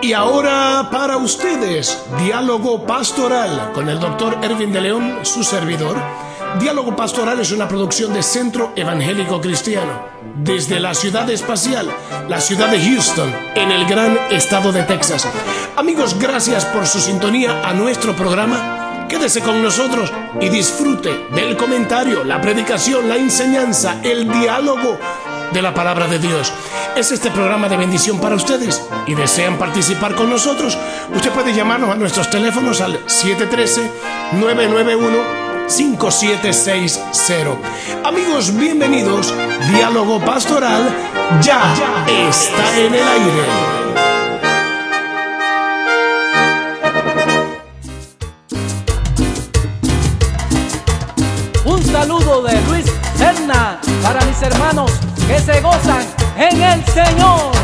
Y ahora para ustedes, Diálogo Pastoral con el Dr. Ervin de León, su servidor. Diálogo Pastoral es una producción de Centro Evangélico Cristiano, desde la ciudad espacial, la ciudad de Houston, en el gran estado de Texas. Amigos, gracias por su sintonía a nuestro programa. Quédese con nosotros y disfrute del comentario, la predicación, la enseñanza, el diálogo de la palabra de Dios. Es este programa de bendición para ustedes y desean participar con nosotros. Usted puede llamarnos a nuestros teléfonos al 713-991-5760. Amigos, bienvenidos. Diálogo Pastoral ya está en el aire. Un saludo de Luis Serna para mis hermanos que se gozan en el Señor.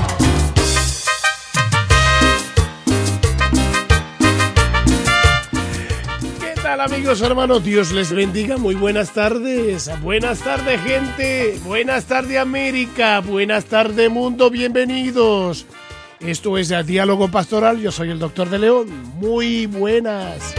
¿Qué tal, amigos, hermanos? Dios les bendiga. Muy buenas tardes. Buenas tardes, gente. Buenas tardes, América. Buenas tardes, mundo. Bienvenidos. Esto es el Diálogo Pastoral. Yo soy el Dr. de León. Muy buenas.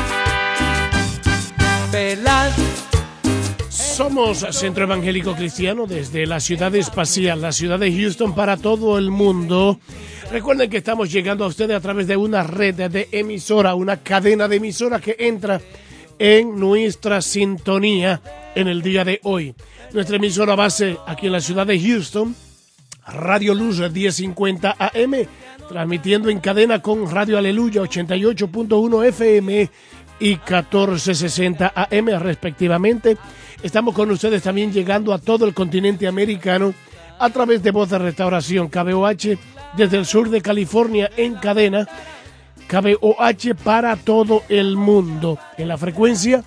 Somos Centro Evangélico Cristiano desde la ciudad espacial, la ciudad de Houston, para todo el mundo. Recuerden que estamos llegando a ustedes a través de una red de emisora, una cadena de emisoras que entra en nuestra sintonía en el día de hoy. Nuestra emisora base aquí en la ciudad de Houston, Radio Luz 1050 AM, transmitiendo en cadena con Radio Aleluya 88.1 FM y 1460 AM respectivamente. Estamos con ustedes también llegando a todo el continente americano a través de Voz de Restauración, KBOH, desde el sur de California en cadena, KBOH para todo el mundo, en la frecuencia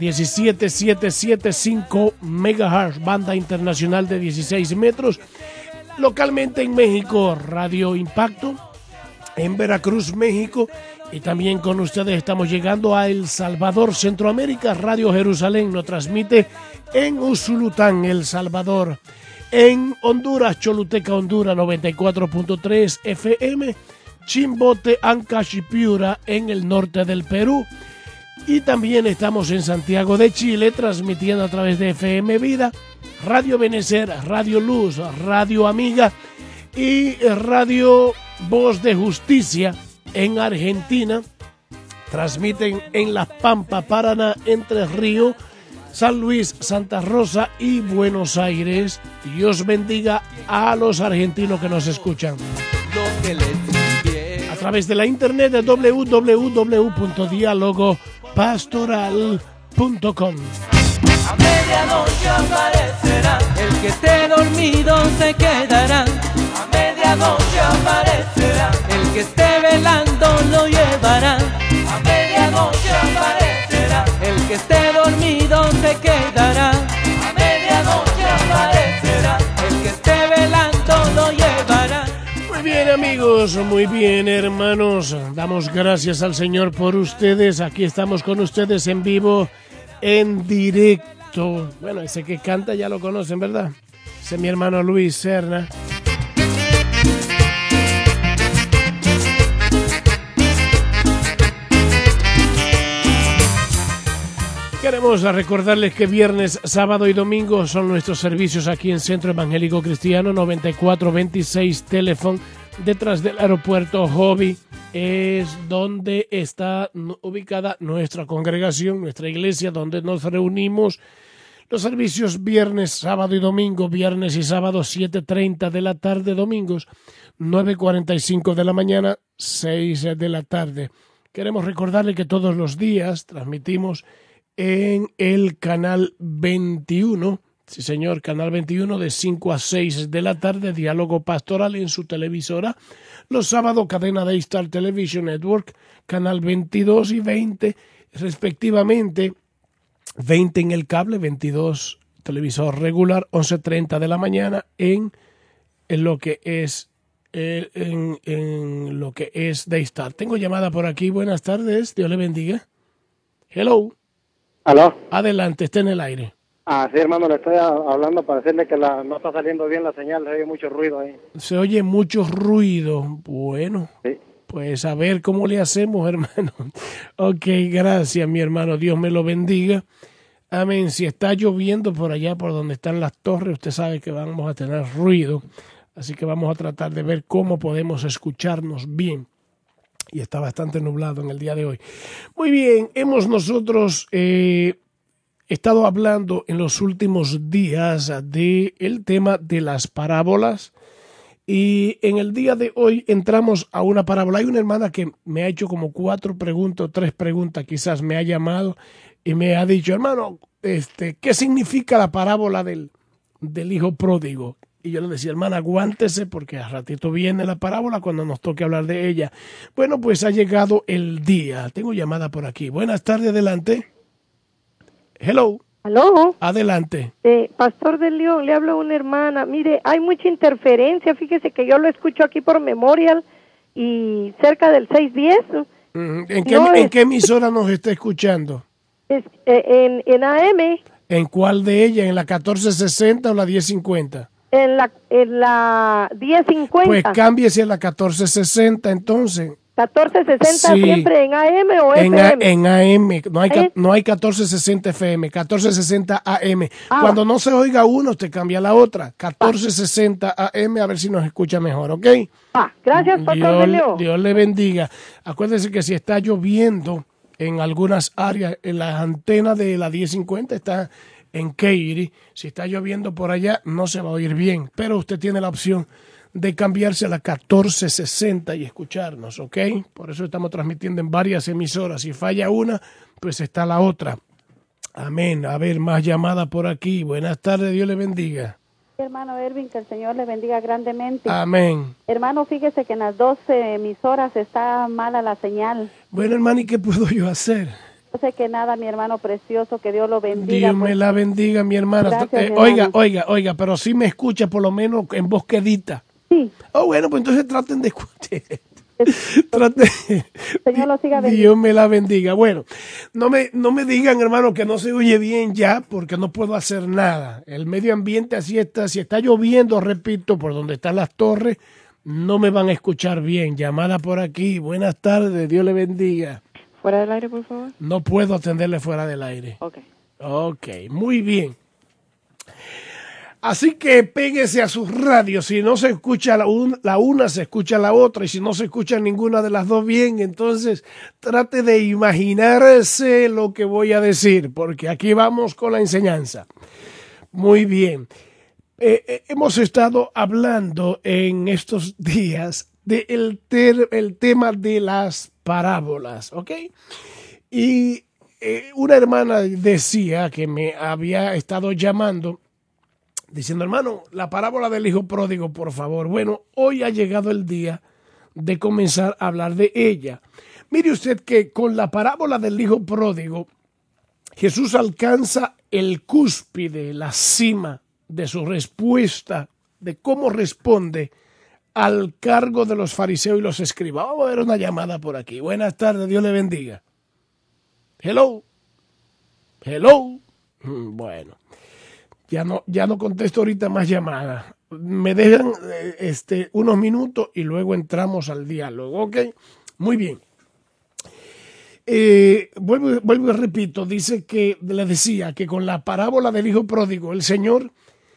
17775 MHz, banda internacional de 16 metros, localmente en México, Radio Impacto, en Veracruz, México, y también con ustedes estamos llegando a El Salvador, Centroamérica. Radio Jerusalén nos transmite en Usulután, El Salvador. En Honduras, Choluteca, Honduras, 94.3 FM. Chimbote, Ancash y Piura en el norte del Perú. Y también estamos en Santiago de Chile, transmitiendo a través de FM Vida, Radio Benecer, Radio Luz, Radio Amiga y Radio Voz de Justicia en Argentina. Transmiten en La Pampa, Paraná, Entre Ríos, San Luis, Santa Rosa y Buenos Aires. Dios bendiga a los argentinos que nos escuchan a través de la internet de www.dialogopastoral.com. A medianoche aparecerá el que esté dormido se quedará. A medianoche aparecerá el que esté velando lo llevará. A medianoche aparecerá el que esté dormido se quedará. A medianoche aparecerá el que esté velando lo llevará. Muy bien, amigos, muy bien, hermanos. Damos gracias al Señor por ustedes. Aquí estamos con ustedes en vivo, en directo. Bueno, ese que canta ya lo conocen, ¿verdad? Ese es mi hermano Luis Serna. Queremos recordarles que viernes, sábado y domingo son nuestros servicios aquí en Centro Evangélico Cristiano, 9426 Teléfono, detrás del aeropuerto Hobby. Es donde está ubicada nuestra congregación, nuestra iglesia, donde nos reunimos. Los servicios viernes, sábado y domingo, viernes y sábado 7:30 de la tarde, domingos 9:45 de la mañana, 6 de la tarde. Queremos recordarle que todos los días transmitimos en el canal 21, sí señor, canal 21 de 5 a 6 de la tarde, Diálogo Pastoral en su televisora. Los sábados, cadena de Star Television Network, canal 22 y 20 respectivamente. 20 en el cable, 22 televisor regular, 11:30 de la mañana en lo que es en lo que es Daystar. Tengo llamada por aquí. Buenas tardes, Dios le bendiga. Hello. ¿Aló? Adelante, está en el aire. Sí, hermano, le estoy hablando para decirle que no está saliendo bien la señal, se oye mucho ruido ahí. Se oye mucho ruido. Bueno, sí. pues a ver cómo le hacemos, hermano. Ok, gracias, mi hermano. Dios me lo bendiga. Amén. Si está lloviendo por allá, por donde están las torres, usted sabe que vamos a tener ruido. Así que vamos a tratar de ver cómo podemos escucharnos bien. Y está bastante nublado en el día de hoy. Muy bien, hemos nosotros estado hablando en los últimos días del tema de las parábolas. Y en el día de hoy entramos a una parábola. Hay una hermana que me ha hecho como 4 preguntas, 3 preguntas, quizás me ha llamado y me ha dicho, hermano, ¿qué significa la parábola del hijo pródigo? Y yo le decía, hermana, aguántese porque al ratito viene la parábola cuando nos toque hablar de ella. Bueno, pues ha llegado el día. Tengo llamada por aquí. Buenas tardes, adelante. Hello. ¿Aló? Adelante. Pastor de León, le hablo a una hermana. Mire, hay mucha interferencia. Fíjese que yo lo escucho aquí por Memorial y cerca del 610. ¿En qué emisora nos está escuchando? En AM. ¿En cuál de ellas? ¿En la 1460 o la 1050? En la 1050. Pues cámbiese a la 1460 entonces. 1460 Sí. Siempre en AM o FM. En AM, no hay 1460 FM, 1460 AM. Cuando no se oiga uno, usted cambia la otra. 1460 AM, a ver si nos escucha mejor, ¿ok? Gracias, Pastor de León. Dios le bendiga. Acuérdese que si está lloviendo en algunas áreas, en las antenas de la 1050 está en Katy. Si está lloviendo por allá, no se va a oír bien, pero usted tiene la opción de cambiarse a la 1460 y escucharnos, ¿ok? Por eso estamos transmitiendo en varias emisoras. Si falla una, pues está la otra. Amén. A ver, más llamada por aquí. Buenas tardes, Dios le bendiga. Hermano Ervin, que el Señor le bendiga grandemente. Amén. Hermano, fíjese que en las 12 emisoras está mala la señal. Bueno, hermano, ¿y qué puedo yo hacer? No sé que nada, mi hermano precioso, que Dios lo bendiga. Dios me la bendiga, mi hermana. Gracias, mi Oiga, hermano. pero sí me escucha por lo menos en voz quedita. Sí. Bueno, pues entonces traten de escuchar. Señor lo siga bendiga. Dios me la bendiga. Bueno, no me digan, hermano, que no se oye bien ya, porque no puedo hacer nada. El medio ambiente así está. Si está lloviendo, repito, por donde están las torres, no me van a escuchar bien. Llamada por aquí. Buenas tardes, Dios le bendiga. ¿Fuera del aire, por favor? No puedo atenderle fuera del aire. Ok, muy bien. Así que péguese a sus radios. Si no se escucha la una, se escucha la otra. Y si no se escucha ninguna de las dos bien, entonces trate de imaginarse lo que voy a decir, porque aquí vamos con la enseñanza. Muy bien. Hemos estado hablando en estos días del tema de las parábolas, ¿ok? Y una hermana decía que me había estado llamando diciendo, hermano, la parábola del hijo pródigo, por favor. Bueno, hoy ha llegado el día de comenzar a hablar de ella. Mire usted que con la parábola del hijo pródigo, Jesús alcanza el cúspide, la cima de su respuesta, de cómo responde al cargo de los fariseos y los escribas. Vamos a ver una llamada por aquí. Buenas tardes, Dios le bendiga. Hello. Bueno. Ya no contesto ahorita más llamadas. Me dejan unos minutos y luego entramos al diálogo, ¿ok? Muy bien. Vuelvo y repito, le decía que con la parábola del hijo pródigo, el Señor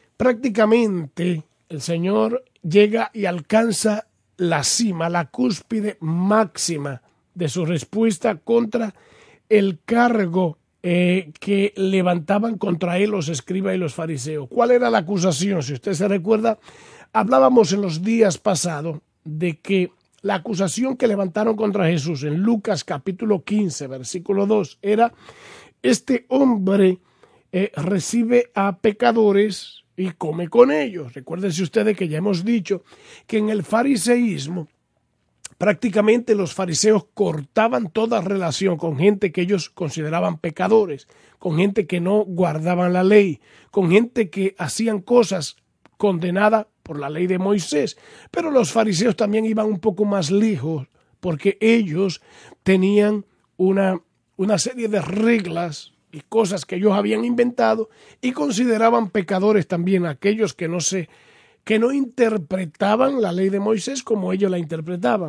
llega y alcanza la cima, la cúspide máxima de su respuesta contra el cargo que levantaban contra él los escribas y los fariseos. ¿Cuál era la acusación? Si usted se recuerda, hablábamos en los días pasados de que la acusación que levantaron contra Jesús en Lucas capítulo 15, versículo 2, era: este hombre recibe a pecadores y come con ellos. Recuérdense ustedes que ya hemos dicho que en el fariseísmo prácticamente los fariseos cortaban toda relación con gente que ellos consideraban pecadores, con gente que no guardaban la ley, con gente que hacían cosas condenadas por la ley de Moisés. Pero los fariseos también iban un poco más lejos, porque ellos tenían una serie de reglas y cosas que ellos habían inventado y consideraban pecadores también aquellos que no interpretaban la ley de Moisés como ellos la interpretaban.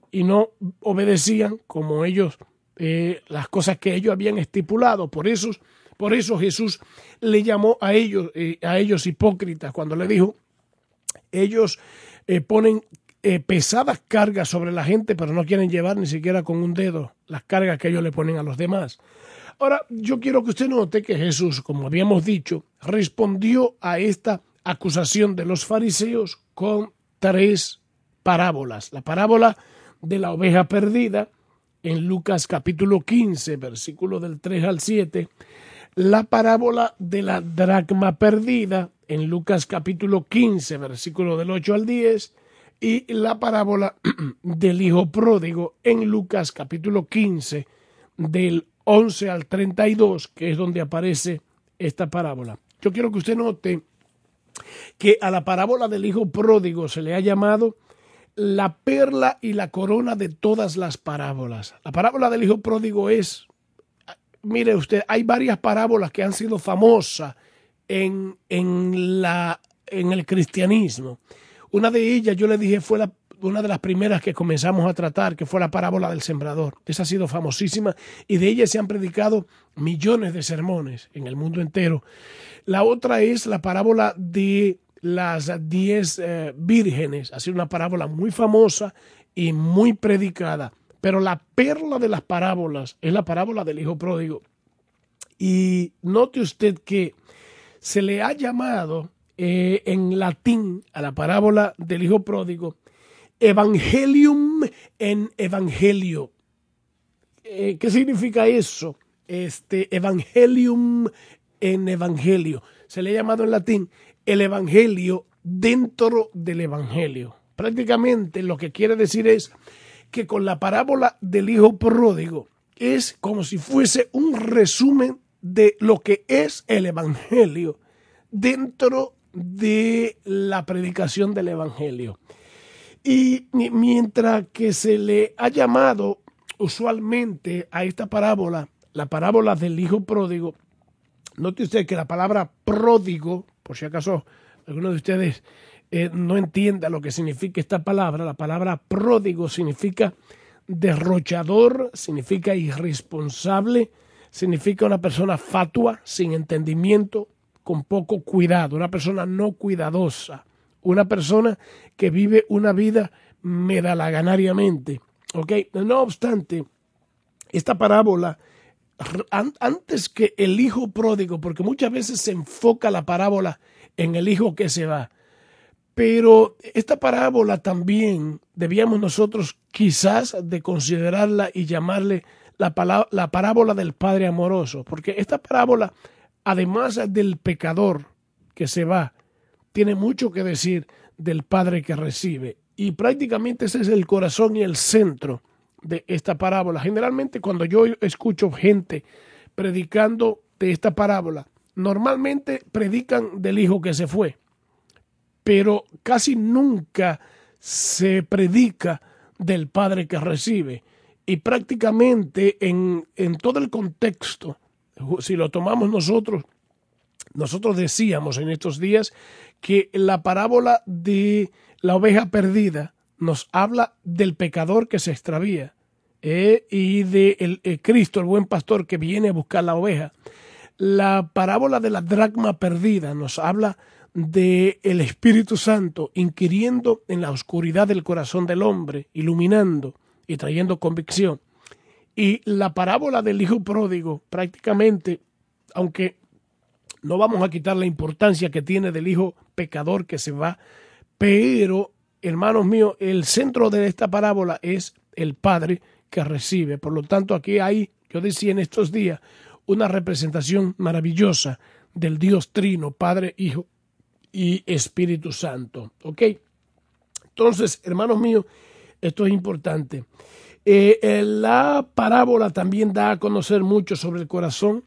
y no obedecían como ellos, las cosas que ellos habían estipulado. Por eso Jesús le llamó a ellos hipócritas cuando le dijo, ellos ponen pesadas cargas sobre la gente, pero no quieren llevar ni siquiera con un dedo las cargas que ellos le ponen a los demás. Ahora, yo quiero que usted note que Jesús, como habíamos dicho, respondió a esta acusación de los fariseos con 3 parábolas. La parábola de la oveja perdida en Lucas capítulo 15, versículo del 3 al 7. La parábola de la dracma perdida en Lucas capítulo 15, versículo del 8 al 10. Y la parábola del hijo pródigo en Lucas capítulo 15, del 11 al 32, que es donde aparece esta parábola. Yo quiero que usted note que a la parábola del hijo pródigo se le ha llamado la perla y la corona de todas las parábolas. La parábola del hijo pródigo es, mire usted, hay varias parábolas que han sido famosas en el cristianismo. Una de ellas, yo le dije, fue una de las primeras que comenzamos a tratar, que fue la parábola del sembrador. Esa ha sido famosísima y de ella se han predicado millones de sermones en el mundo entero. La otra es la parábola de las 10 vírgenes. Ha sido una parábola muy famosa y muy predicada. Pero la perla de las parábolas es la parábola del hijo pródigo. Y note usted que se le ha llamado en latín a la parábola del hijo pródigo Evangelium en Evangelio. ¿Qué significa eso? Evangelium en Evangelio. Se le ha llamado en latín el Evangelio dentro del Evangelio. Prácticamente lo que quiere decir es que con la parábola del hijo pródigo es como si fuese un resumen de lo que es el Evangelio dentro de la predicación del Evangelio. Y mientras que se le ha llamado usualmente a esta parábola, la parábola del hijo pródigo, note usted que la palabra pródigo, por si acaso alguno de ustedes no entienda lo que significa esta palabra, la palabra pródigo significa derrochador, significa irresponsable, significa una persona fatua, sin entendimiento, con poco cuidado, una persona no cuidadosa, una persona que vive una vida medalaganariamente. ¿Okay? No obstante, esta parábola, antes que el hijo pródigo, porque muchas veces se enfoca la parábola en el hijo que se va, pero esta parábola también debíamos nosotros quizás de considerarla y llamarle la parábola del padre amoroso, porque esta parábola, además del pecador que se va, tiene mucho que decir del padre que recibe. Y prácticamente ese es el corazón y el centro de esta parábola. Generalmente cuando yo escucho gente predicando de esta parábola, normalmente predican del hijo que se fue, pero casi nunca se predica del padre que recibe. Y prácticamente en todo el contexto, si lo tomamos nosotros decíamos en estos días que la parábola de la oveja perdida nos habla del pecador que se extravía y de Cristo, el buen pastor que viene a buscar la oveja. La parábola de la dracma perdida nos habla del Espíritu Santo inquiriendo en la oscuridad del corazón del hombre, iluminando y trayendo convicción. Y la parábola del hijo pródigo, prácticamente, aunque no vamos a quitar la importancia que tiene del hijo pecador que se va, pero, hermanos míos, el centro de esta parábola es el padre que recibe. Por lo tanto, aquí hay, yo decía en estos días, una representación maravillosa del Dios Trino, Padre, Hijo y Espíritu Santo. ¿Ok? Entonces, hermanos míos, esto es importante. La parábola también da a conocer mucho sobre el corazón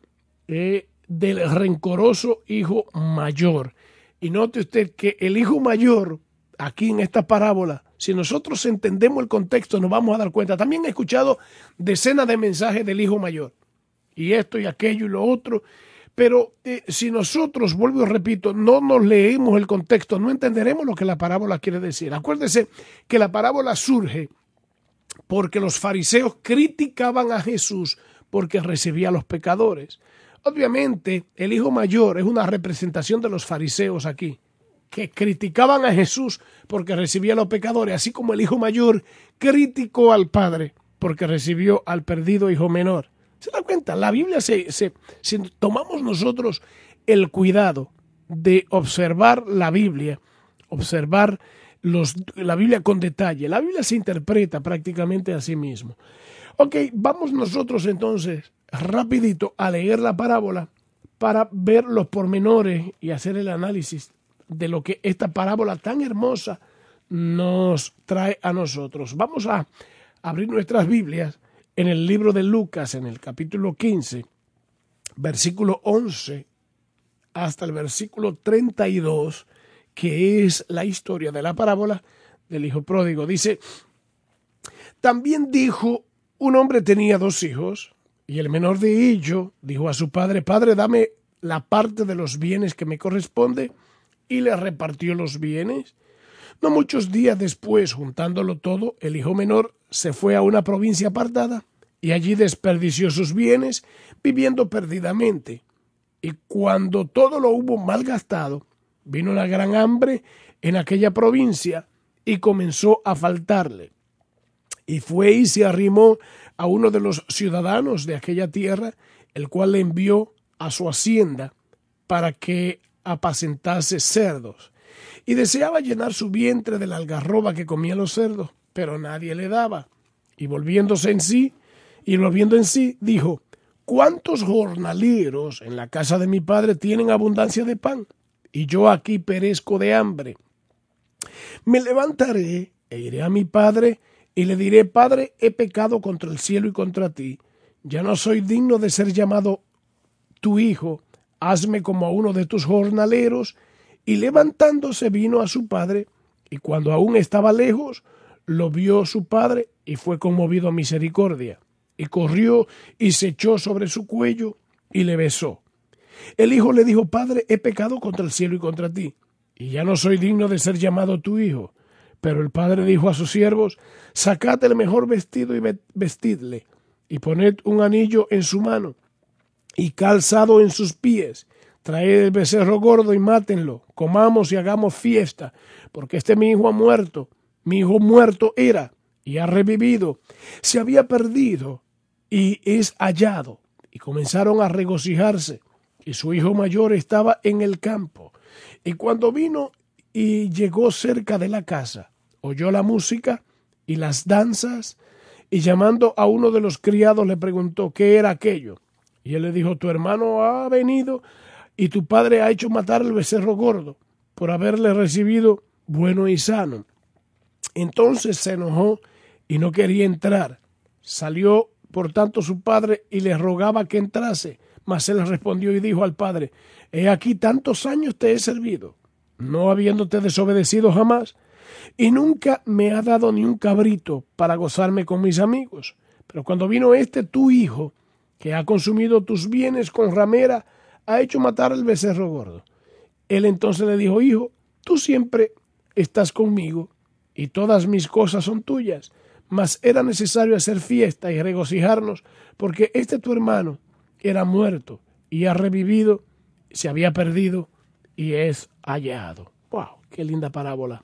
del rencoroso hijo mayor. Y note usted que el hijo mayor, aquí en esta parábola, si nosotros entendemos el contexto, nos vamos a dar cuenta. También he escuchado decenas de mensajes del hijo mayor, y esto y aquello y lo otro, pero si nosotros, vuelvo y repito, no nos leemos el contexto, no entenderemos lo que la parábola quiere decir. Acuérdese que la parábola surge porque los fariseos criticaban a Jesús porque recibía a los pecadores. Obviamente, el hijo mayor es una representación de los fariseos aquí, que criticaban a Jesús porque recibía a los pecadores, así como el hijo mayor criticó al padre porque recibió al perdido hijo menor. ¿Se da cuenta? La Biblia, si tomamos nosotros el cuidado de observar la Biblia, observar la Biblia con detalle, la Biblia se interpreta prácticamente a sí mismo. Ok, vamos nosotros entonces rapidito a leer la parábola para ver los pormenores y hacer el análisis de lo que esta parábola tan hermosa nos trae a nosotros. Vamos a abrir nuestras Biblias en el libro de Lucas, en el capítulo 15, versículo 11 hasta el versículo 32, que es la historia de la parábola del hijo pródigo. Dice: también dijo, un hombre tenía 2 hijos, y el menor de ellos dijo a su padre: Padre, dame la parte de los bienes que me corresponde, y le repartió los bienes. No muchos días después, juntándolo todo, el hijo menor se fue a una provincia apartada, y allí desperdició sus bienes, viviendo perdidamente. Y cuando todo lo hubo malgastado, vino una gran hambre en aquella provincia, y comenzó a faltarle. Y fue y se arrimó a uno de los ciudadanos de aquella tierra, el cual le envió a su hacienda para que apacentase cerdos. Y deseaba llenar su vientre de la algarroba que comían los cerdos, pero nadie le daba. Y volviendo en sí, dijo: ¿cuántos jornaleros en la casa de mi padre tienen abundancia de pan? Y yo aquí perezco de hambre. Me levantaré e iré a mi padre, y le diré: Padre, he pecado contra el cielo y contra ti. Ya no soy digno de ser llamado tu hijo. Hazme como a uno de tus jornaleros. Y levantándose vino a su padre, y cuando aún estaba lejos, lo vio su padre, y fue conmovido a misericordia. Y corrió y se echó sobre su cuello, y le besó. El hijo le dijo: Padre, he pecado contra el cielo y contra ti, y ya no soy digno de ser llamado tu hijo. Pero el padre dijo a sus siervos: sacad el mejor vestido y vestidle, y poned un anillo en su mano, y calzado en sus pies. Traed el becerro gordo y mátenlo, comamos y hagamos fiesta, porque mi hijo ha muerto, mi hijo muerto era, y ha revivido, se había perdido, y es hallado. Y comenzaron a regocijarse, y su hijo mayor estaba en el campo. Y cuando vino y llegó cerca de la casa, oyó la música y las danzas, y llamando a uno de los criados le preguntó qué era aquello. Y él le dijo: tu hermano ha venido, y tu padre ha hecho matar el becerro gordo, por haberle recibido bueno y sano. Entonces se enojó y no quería entrar. Salió por tanto su padre y le rogaba que entrase. Mas él respondió y dijo al padre: he aquí tantos años te he servido, no habiéndote desobedecido jamás, y nunca me ha dado ni un cabrito para gozarme con mis amigos. Pero cuando vino tu hijo, que ha consumido tus bienes con ramera, ha hecho matar al becerro gordo. Él entonces le dijo: hijo, tú siempre estás conmigo, y todas mis cosas son tuyas, mas era necesario hacer fiesta y regocijarnos, porque tu hermano era muerto y ha revivido, se había perdido y es hallado. ¡Wow! ¡Qué linda parábola!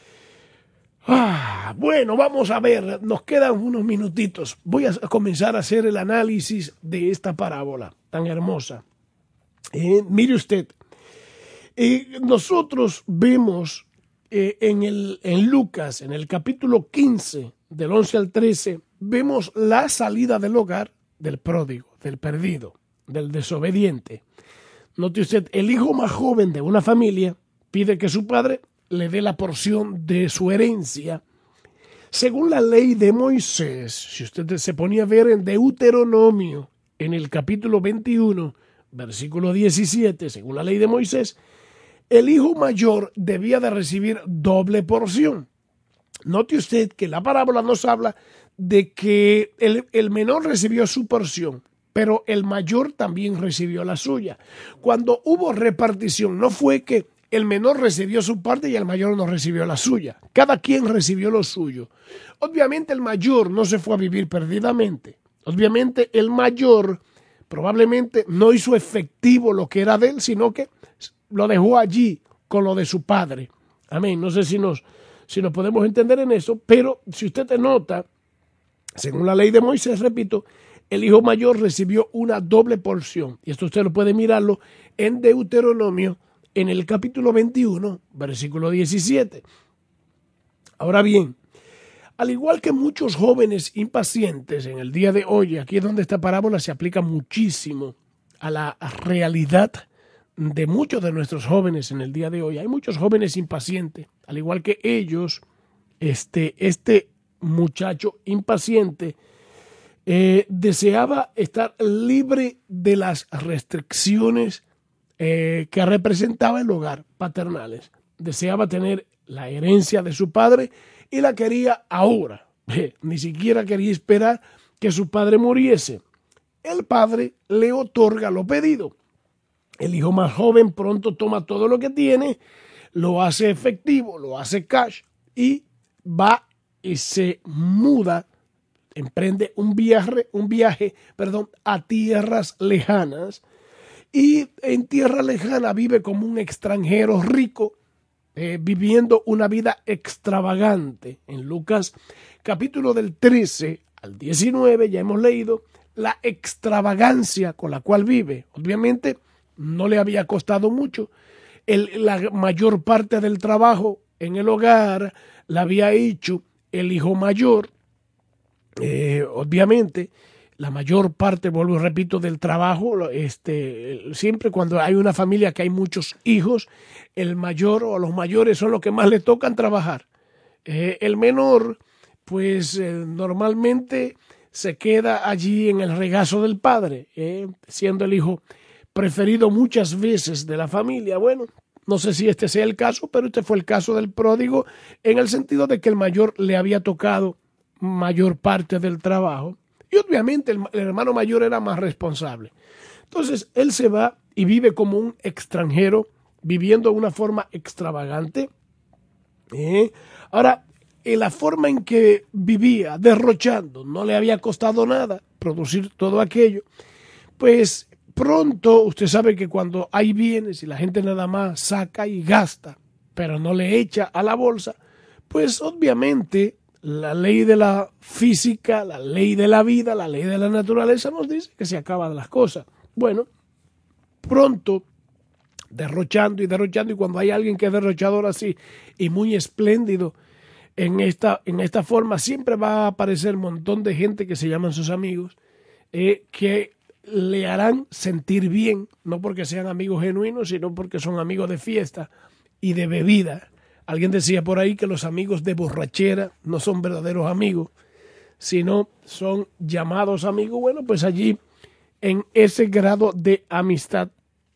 Bueno, vamos a ver, nos quedan unos minutitos. Voy a comenzar a hacer el análisis de esta parábola tan hermosa. Mire usted, nosotros vemos en Lucas, en el capítulo 15, del 11 al 13, vemos la salida del hogar del pródigo, del perdido, del desobediente. Note usted, el hijo más joven de una familia pide que su padre le dé la porción de su herencia. Según la ley de Moisés, si usted se ponía a ver en Deuteronomio, en el capítulo 21, versículo 17, según la ley de Moisés, el hijo mayor debía de recibir doble porción. Note usted que la parábola nos habla de que el menor recibió su porción, pero el mayor también recibió la suya. Cuando hubo repartición, no fue que el menor recibió su parte y el mayor no recibió la suya. Cada quien recibió lo suyo. Obviamente el mayor no se fue a vivir perdidamente. Obviamente el mayor probablemente no hizo efectivo lo que era de él, sino que lo dejó allí con lo de su padre. Amén. No sé si nos podemos entender en eso, pero si usted te nota, según la ley de Moisés, repito, el hijo mayor recibió una doble porción. Y esto usted lo puede mirarlo en Deuteronomio, en el capítulo 21, versículo 17. Ahora bien, al igual que muchos jóvenes impacientes en el día de hoy, aquí es donde esta parábola se aplica muchísimo a la realidad de muchos de nuestros jóvenes en el día de hoy. Hay muchos jóvenes impacientes, al igual que ellos, este muchacho impaciente deseaba estar libre de las restricciones que representaba el hogar paternales. Deseaba tener la herencia de su padre y la quería ahora. Ni siquiera quería esperar que su padre muriese. El padre le otorga lo pedido. El hijo más joven pronto toma todo lo que tiene, lo hace efectivo, lo hace cash y va y se muda, emprende un viaje a tierras lejanas, y en tierra lejana vive como un extranjero rico, viviendo una vida extravagante. En Lucas capítulo del 13 al 19 ya hemos leído la extravagancia con la cual vive. Obviamente no le había costado mucho. La mayor parte del trabajo en el hogar la había hecho el hijo mayor. Obviamente la mayor parte, vuelvo y repito, del trabajo, siempre cuando hay una familia que hay muchos hijos, el mayor o los mayores son los que más le tocan trabajar. El menor, pues normalmente se queda allí en el regazo del padre, siendo el hijo preferido muchas veces de la familia. Bueno, no sé si este sea el caso, pero este fue el caso del pródigo, en el sentido de que el mayor le había tocado mayor parte del trabajo. Y obviamente el hermano mayor era más responsable. Entonces él se va y vive como un extranjero, viviendo de una forma extravagante. Ahora, en la forma en que vivía, derrochando, no le había costado nada producir todo aquello. Pues pronto, usted sabe que cuando hay bienes y la gente nada más saca y gasta, pero no le echa a la bolsa, pues obviamente la ley de la física, la ley de la vida, la ley de la naturaleza nos dice que se acaban las cosas. Bueno, pronto, derrochando, y cuando hay alguien que es derrochador así y muy espléndido en esta forma, siempre va a aparecer un montón de gente que se llaman sus amigos, que le harán sentir bien, no porque sean amigos genuinos, sino porque son amigos de fiesta y de bebida. Alguien decía por ahí que los amigos de borrachera no son verdaderos amigos, sino son llamados amigos. Bueno, pues allí, en ese grado de amistad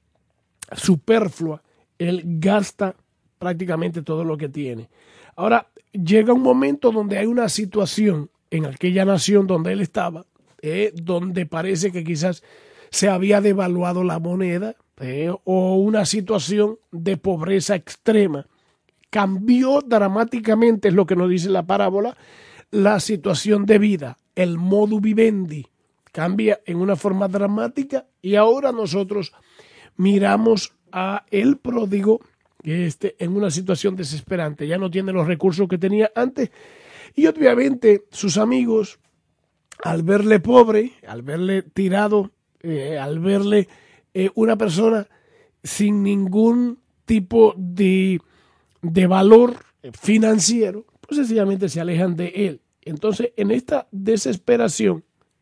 superflua, él gasta prácticamente todo lo que tiene. Ahora, llega un momento donde hay una situación en aquella nación donde él estaba, donde parece que quizás se había devaluado la moneda, o una situación de pobreza extrema. Cambió dramáticamente, es lo que nos dice la parábola, la situación de vida, el modus vivendi, cambia en una forma dramática, y ahora nosotros miramos a el pródigo en una situación desesperante. Ya no tiene los recursos que tenía antes, y obviamente sus amigos, al verle pobre, al verle tirado, al verle una persona sin ningún tipo de valor financiero, pues sencillamente se alejan de él. Entonces, en esta desesperación,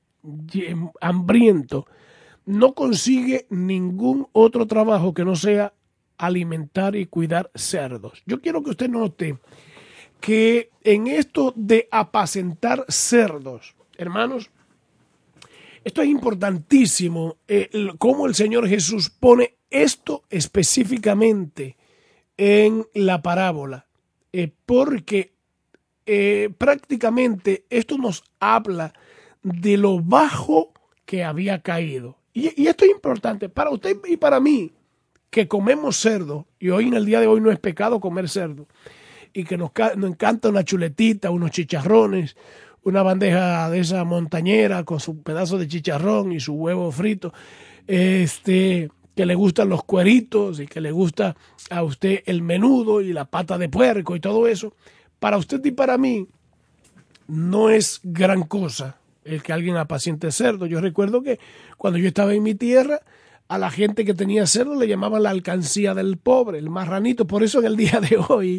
hambriento, no consigue ningún otro trabajo que no sea alimentar y cuidar cerdos. Yo quiero que usted note que en esto de apacentar cerdos, hermanos, esto es importantísimo, cómo el Señor Jesús pone esto específicamente en la parábola, porque prácticamente esto nos habla de lo bajo que había caído. Y esto es importante para usted y para mí, que comemos cerdo, y hoy en el día de hoy no es pecado comer cerdo, y que nos encanta una chuletita, unos chicharrones, una bandeja de esa montañera con su pedazo de chicharrón y su huevo frito, que le gustan los cueritos y que le gusta a usted el menudo y la pata de puerco y todo eso, para usted y para mí no es gran cosa el que alguien apaciente cerdo. Yo recuerdo que cuando yo estaba en mi tierra, a la gente que tenía cerdo le llamaban la alcancía del pobre, el marranito. Por eso en el día de hoy,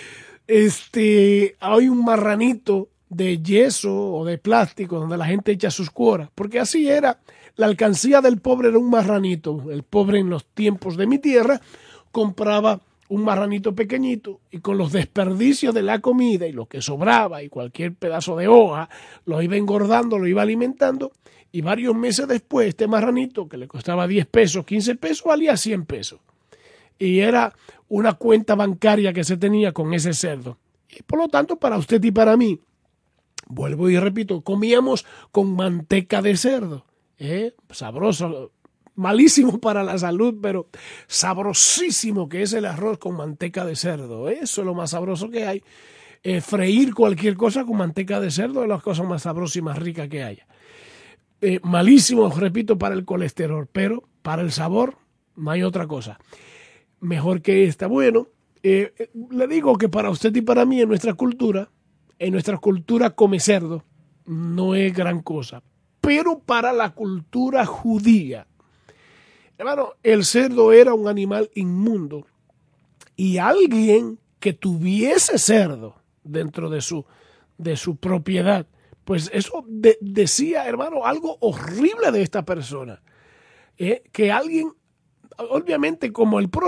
hay un marranito de yeso o de plástico donde la gente echa sus cuoras, porque así era. La alcancía del pobre era un marranito. El pobre en los tiempos de mi tierra compraba un marranito pequeñito y con los desperdicios de la comida y lo que sobraba y cualquier pedazo de hoja, lo iba engordando, lo iba alimentando, y varios meses después este marranito, que le costaba 10 pesos, 15 pesos, valía 100 pesos. Y era una cuenta bancaria que se tenía con ese cerdo. Y por lo tanto, para usted y para mí, vuelvo y repito, comíamos con manteca de cerdo. Sabroso, malísimo para la salud, pero sabrosísimo que es el arroz con manteca de cerdo. Eso es lo más sabroso que hay. Freír cualquier cosa con manteca de cerdo es la cosa más sabrosa y más rica que haya. Malísimo, repito, para el colesterol, pero para el sabor no hay otra cosa mejor que esta. Bueno, le digo que para usted y para mí en nuestra cultura come cerdo no es gran cosa, pero para la cultura judía, hermano, el cerdo era un animal inmundo, y alguien que tuviese cerdo dentro de su propiedad, pues eso decía, hermano, algo horrible de esta persona. Que alguien, obviamente, como el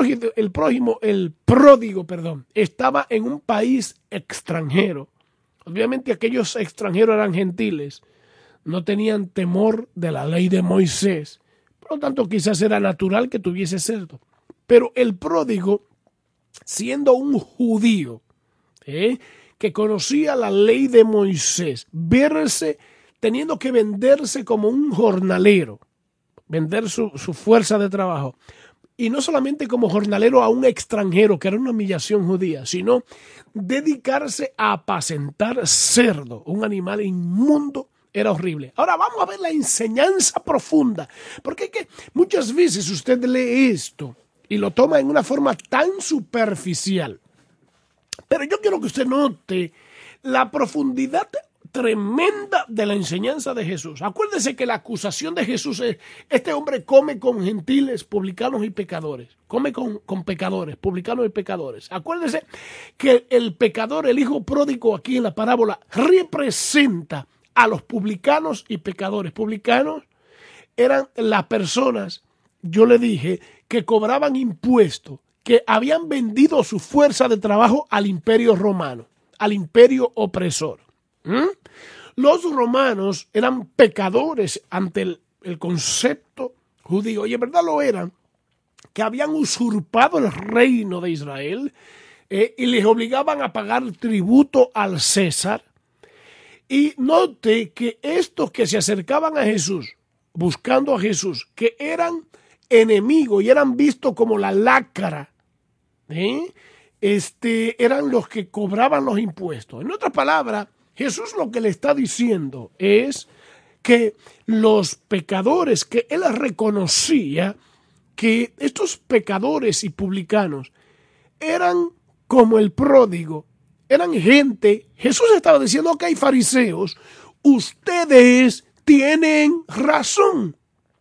pródigo, estaba en un país extranjero. Obviamente aquellos extranjeros eran gentiles, no tenían temor de la ley de Moisés. Por lo tanto, quizás era natural que tuviese cerdo. Pero el pródigo, siendo un judío, que conocía la ley de Moisés, teniendo que venderse como un jornalero, vender su fuerza de trabajo, y no solamente como jornalero a un extranjero, que era una humillación judía, sino dedicarse a apacentar cerdo, un animal inmundo, era horrible. Ahora vamos a ver la enseñanza profunda, porque es que muchas veces usted lee esto y lo toma en una forma tan superficial. Pero yo quiero que usted note la profundidad tremenda de la enseñanza de Jesús. Acuérdese que la acusación de Jesús es: este hombre come con gentiles, publicanos y pecadores. Come con pecadores, publicanos y pecadores. Acuérdese que el pecador, el hijo pródigo aquí en la parábola, representa a los publicanos y pecadores. Publicanos eran las personas, yo le dije, que cobraban impuestos, que habían vendido su fuerza de trabajo al imperio romano, al imperio opresor. Los romanos eran pecadores ante el concepto judío, y en verdad lo eran, que habían usurpado el reino de Israel y les obligaban a pagar tributo al César. Y note que estos que se acercaban a Jesús, buscando a Jesús, que eran enemigos y eran vistos como la lacra, eran los que cobraban los impuestos. En otras palabras, Jesús lo que le está diciendo es que los pecadores, que él reconocía que estos pecadores y publicanos eran como el pródigo, eran gente. Jesús estaba diciendo: ok, fariseos, ustedes tienen razón.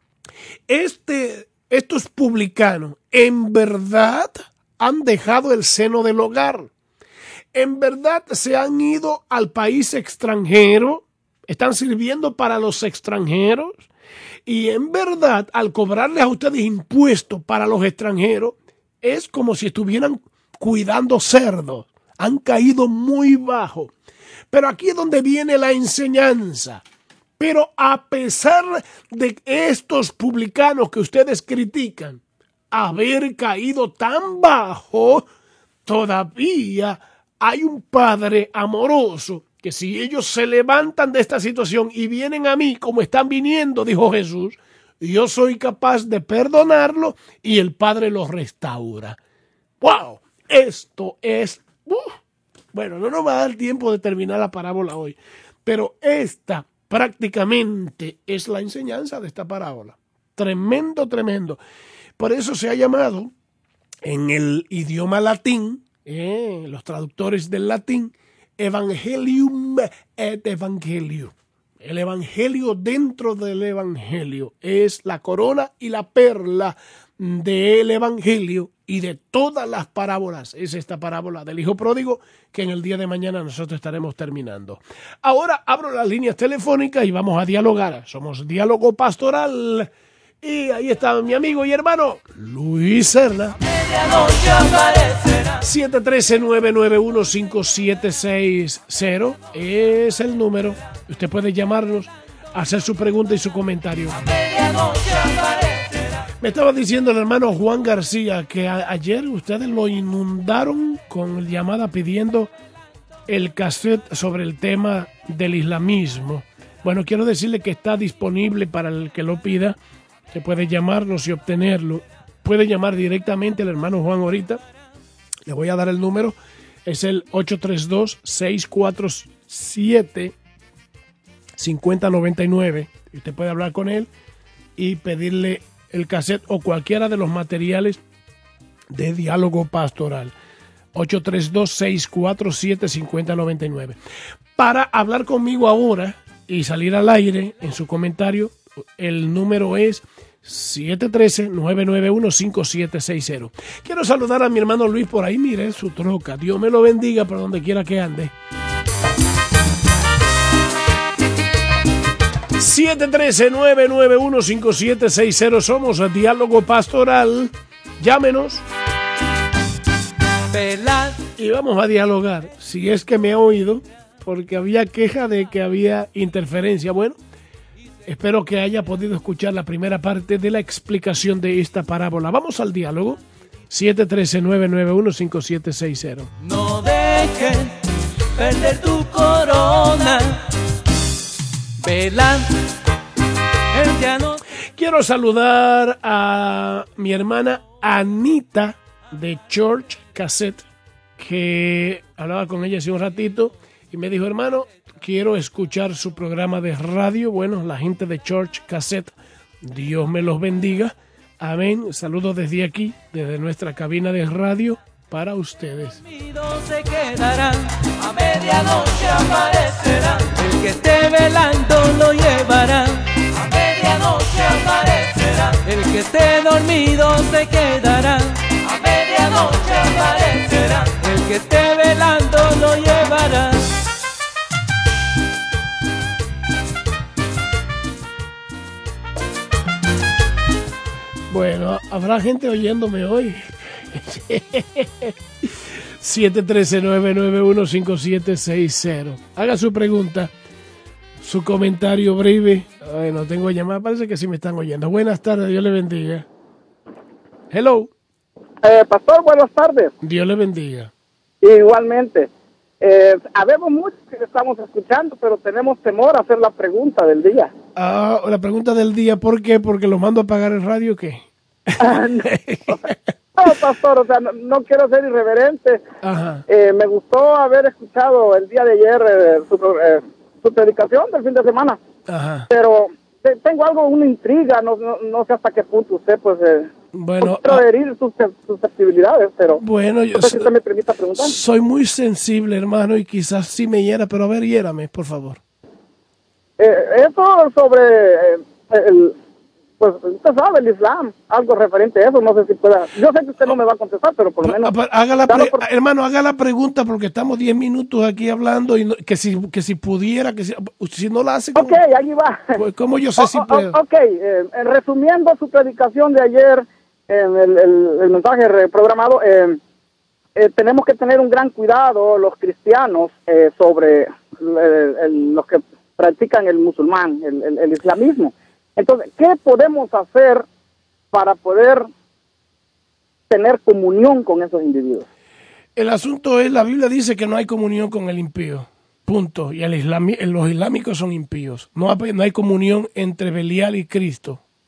Estos publicanos en verdad han dejado el seno del hogar. En verdad se han ido al país extranjero, están sirviendo para los extranjeros, y en verdad al cobrarles a ustedes impuestos para los extranjeros es como si estuvieran cuidando cerdos. Han caído muy bajo. Pero aquí es donde viene la enseñanza. Pero a pesar de estos publicanos que ustedes critican haber caído tan bajo, todavía hay un Padre amoroso que si ellos se levantan de esta situación y vienen a mí como están viniendo, dijo Jesús, y yo soy capaz de perdonarlo y el Padre lo restaura. ¡Wow! Esto es... Bueno, no nos va a dar tiempo de terminar la parábola hoy, pero esta prácticamente es la enseñanza de esta parábola. Tremendo, tremendo. Por eso se ha llamado en el idioma latín, los traductores del latín, Evangelium et Evangelium. El evangelio dentro del evangelio es la corona y la perla del evangelio y de todas las parábolas. Es esta parábola del hijo pródigo que en el día de mañana nosotros estaremos terminando. Ahora abro las líneas telefónicas y vamos a dialogar. Somos Diálogo Pastoral. Y ahí está mi amigo y hermano Luis Serna. 713-991-5760 es el número. Usted puede llamarnos, hacer su pregunta y su comentario. Me estaba diciendo el hermano Juan García que ayer ustedes lo inundaron con llamada pidiendo el cassette sobre el tema del islamismo. Bueno, quiero decirle que está disponible para el que lo pida. Se puede llamarnos y obtenerlo. Puede llamar directamente al hermano Juan ahorita. Le voy a dar el número. Es el 832-647-5099. Usted puede hablar con él y pedirle el cassette o cualquiera de los materiales de Diálogo Pastoral. 832-647-5099. Para hablar conmigo ahora y salir al aire en su comentario, el número es 713-991-5760. Quiero saludar a mi hermano Luis por ahí, mire su troca. Dios me lo bendiga por donde quiera que ande. 713-991-5760. Somos el Diálogo Pastoral. Llámenos. Y vamos a dialogar. Si es que me ha oído, porque había queja de que había interferencia. Bueno, espero que haya podido escuchar la primera parte de la explicación de esta parábola. Vamos al diálogo. 713-991-5760. No dejes perder tu corona. Velan. Quiero saludar a mi hermana Anita de Church Cassette, que hablaba con ella hace un ratito y me dijo, hermano, quiero escuchar su programa de radio. Bueno, la gente de Church Cassette, Dios me los bendiga. Amén. Saludos desde aquí, desde nuestra cabina de radio para ustedes. Se quedarán, a medianoche aparecerán, el que esté velando lo llevarán. A medianoche aparecerán, el que esté dormido se quedará. A medianoche aparecerán, el que esté velando lo llevará. Bueno, habrá gente oyéndome hoy. 713-991-5760. Haga su pregunta, su comentario breve. Ay, no tengo llamada, parece que sí me están oyendo. Buenas tardes, Dios le bendiga. Hello. Pastor, buenas tardes. Dios le bendiga. Igualmente. Habemos muchos que estamos escuchando, pero tenemos temor a hacer la pregunta del día. Ah, la pregunta del día, ¿por qué? ¿Porque lo mando a apagar el radio o qué? No, pastor, o sea, no quiero ser irreverente. Ajá. Me gustó haber escuchado el día de ayer su predicación del fin de semana. Ajá. Pero tengo una intriga, no sé hasta qué punto usted, pues, bueno, quiero herir sus susceptibilidades, pero bueno, yo no sé si usted me permita preguntar. Soy muy sensible, hermano, y quizás sí me hiera, pero a ver, hiérame, por favor. Eso sobre pues usted sabe, el Islam, algo referente a eso, no sé si pueda, yo sé que usted no me va a contestar, pero por lo menos... Hermano, haga la pregunta porque estamos 10 minutos aquí hablando y que si pudiera, si no la hace... Ok, ahí va. Pues, ¿cómo yo sé si puedo? Ok, resumiendo su predicación de ayer, en el mensaje programado, tenemos que tener un gran cuidado los cristianos sobre los que practican el musulmán, el islamismo. Entonces, ¿qué podemos hacer para poder tener comunión con esos individuos? El asunto es, la Biblia dice que no hay comunión con el impío, punto. Y los islámicos son impíos. No hay comunión entre Belial y Cristo.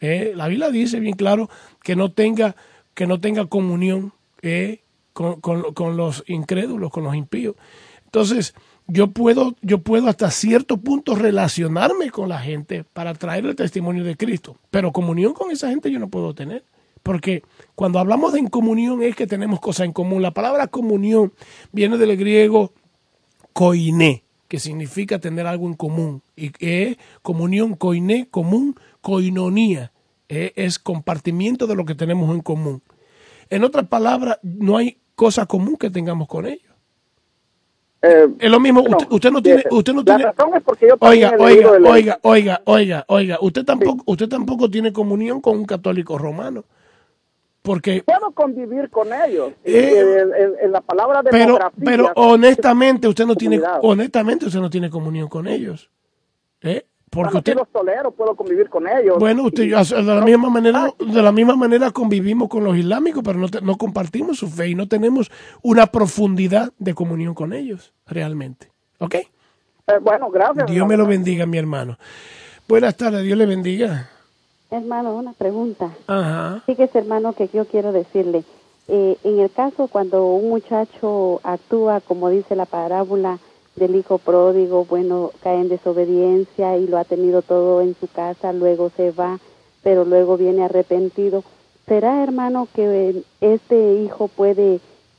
La Biblia dice bien claro que no tenga comunión con los incrédulos, con los impíos. Entonces, yo puedo hasta cierto punto relacionarme con la gente para traer el testimonio de Cristo, pero comunión con esa gente yo no puedo tener, porque cuando hablamos de en comunión es que tenemos cosas en común. La palabra comunión viene del griego koiné, que significa tener algo en común, y comunión, koiné, común, koinonía, es compartimiento de lo que tenemos en común. En otras palabras, no hay cosa común que tengamos con ellos. Es lo mismo, bueno, usted no tiene. La razón es porque yo también Oiga, usted tampoco tiene comunión con un católico romano. Porque puedo convivir con ellos en la palabra demografía. Pero honestamente usted no tiene comunión con ellos. Porque usted los tolero, puedo convivir con ellos. Bueno, usted de la misma manera convivimos con los islámicos, pero no compartimos su fe y no tenemos una profundidad de comunión con ellos realmente. ¿Ok? Bueno, gracias. Dios me lo bendiga, mi hermano. Buenas tardes, Dios le bendiga. Hermano, una pregunta. Ajá. Fíjese, hermano, que yo quiero decirle, en el caso cuando un muchacho actúa, como dice la parábola del hijo pródigo, bueno, cae en desobediencia y lo ha tenido todo en su casa, luego se va, pero luego viene arrepentido. ¿Será, hermano, que este hijo puede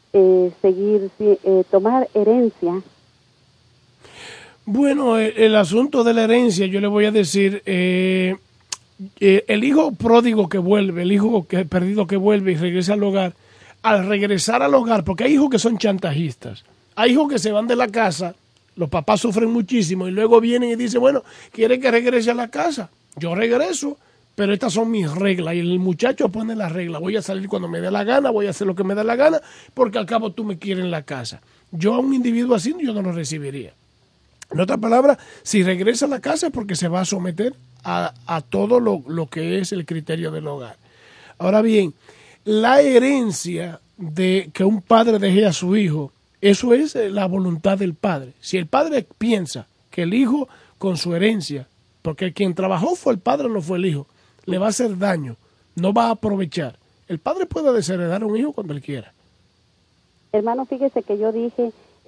tomar herencia? Bueno, el asunto de la herencia, yo le voy a decir, el hijo pródigo que vuelve, el hijo perdido que vuelve y regresa al hogar, al regresar al hogar, porque hay hijos que son chantajistas, hay hijos que se van de la casa, los papás sufren muchísimo y luego vienen y dicen, bueno, quiere que regrese a la casa, yo regreso, pero estas son mis reglas y el muchacho pone las reglas, voy a salir cuando me dé la gana, voy a hacer lo que me dé la gana, porque al cabo tú me quieres en la casa. Yo a un individuo así yo no lo recibiría. En otras palabras, si regresa a la casa es porque se va a someter a todo lo que es el criterio del hogar. Ahora bien, la herencia de que un padre deje a su hijo, eso es la voluntad del padre. Si el padre piensa que el hijo con su herencia, porque quien trabajó fue el padre, no fue el hijo, le va a hacer daño, no va a aprovechar. El padre puede desheredar a un hijo cuando él quiera. Hermano, fíjese que yo dije,